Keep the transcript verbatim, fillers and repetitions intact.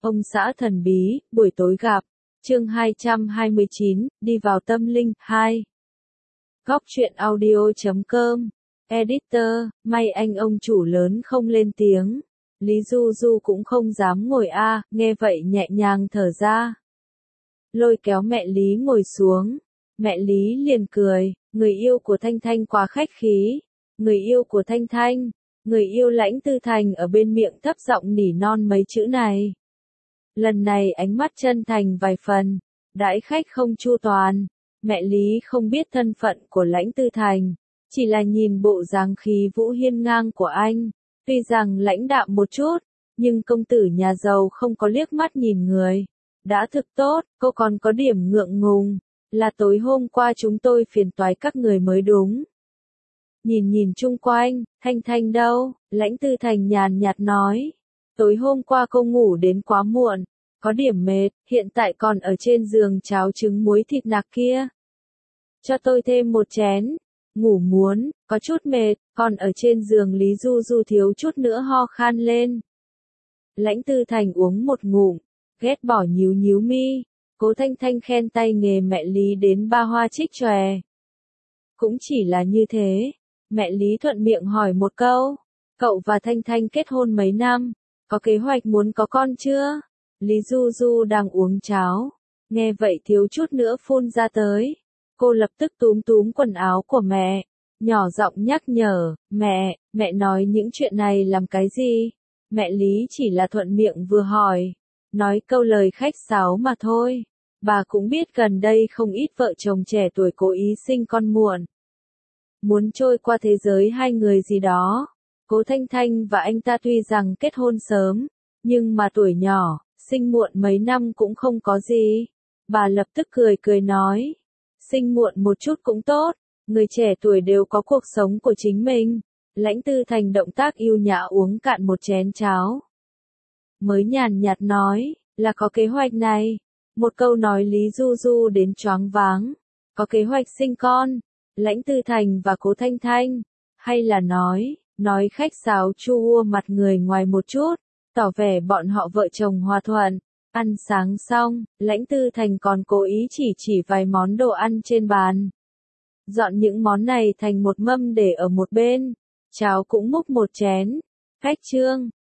Ông xã thần bí, buổi tối gặp. Chương hai trăm hai mươi chín, đi vào tâm linh, hai. Góc truyện audio chấm com. Editor, may anh ông chủ lớn không lên tiếng. Lý Du Du cũng không dám ngồi a, nghe vậy nhẹ nhàng thở ra. Lôi kéo mẹ Lý ngồi xuống. Mẹ Lý liền cười, người yêu của Thanh Thanh quá khách khí. Người yêu của Thanh Thanh, người yêu Lãnh Tư Thành ở bên miệng thấp giọng nỉ non mấy chữ này. Lần này ánh mắt chân thành vài phần, đãi khách không chu toàn. Mẹ Lý không biết thân phận của Lãnh Tư Thành, chỉ là nhìn bộ dáng khí vũ hiên ngang của anh. Tuy rằng lãnh đạm một chút, nhưng công tử nhà giàu không có liếc mắt nhìn người. Đã thực tốt, cô còn có điểm ngượng ngùng, là tối hôm qua chúng tôi phiền toái các người mới đúng. Nhìn nhìn chung quanh, Thanh Thanh đâu? Lãnh Tư Thành nhàn nhạt nói. Tối hôm qua cô ngủ đến quá muộn, có điểm mệt, hiện tại còn ở trên giường cháo trứng muối thịt nạc kia. Cho tôi thêm một chén. Ngủ muốn, có chút mệt, còn ở trên giường Lý Du Du thiếu chút nữa ho khan lên. Lãnh Tư Thành uống một ngụm, ghét bỏ nhíu nhíu mi. Cố Thanh Thanh khen tay nghề mẹ Lý đến ba hoa trích chòe. Cũng chỉ là như thế. Mẹ Lý thuận miệng hỏi một câu. Cậu và Thanh Thanh kết hôn mấy năm? Có kế hoạch muốn có con chưa? Lý Du Du đang uống cháo. Nghe vậy thiếu chút nữa phun ra tới. Cô lập tức túm túm quần áo của mẹ. Nhỏ giọng nhắc nhở. Mẹ, mẹ nói những chuyện này làm cái gì? Mẹ Lý chỉ là thuận miệng vừa hỏi. Nói câu lời khách sáo mà thôi. Bà cũng biết gần đây không ít vợ chồng trẻ tuổi cố ý sinh con muộn. Muốn trôi qua thế giới hai người gì đó. Cố Thanh Thanh và anh ta tuy rằng kết hôn sớm, nhưng mà tuổi nhỏ, sinh muộn mấy năm cũng không có gì. Bà lập tức cười cười nói. Sinh muộn một chút cũng tốt, người trẻ tuổi đều có cuộc sống của chính mình. Lãnh Tư Thành động tác yêu nhã uống cạn một chén cháo. Mới nhàn nhạt nói, là có kế hoạch này. Một câu nói Lý Du Du đến choáng váng. Có kế hoạch sinh con. Lãnh Tư Thành và Cố Thanh Thanh. Hay là nói, nói khách sáo chua ua mặt người ngoài một chút, tỏ vẻ bọn họ vợ chồng hòa thuận. Ăn sáng xong, Lãnh Tư Thành còn cố ý chỉ chỉ vài món đồ ăn trên bàn. Dọn những món này thành một mâm để ở một bên. Cháo cũng múc một chén. Khách trương,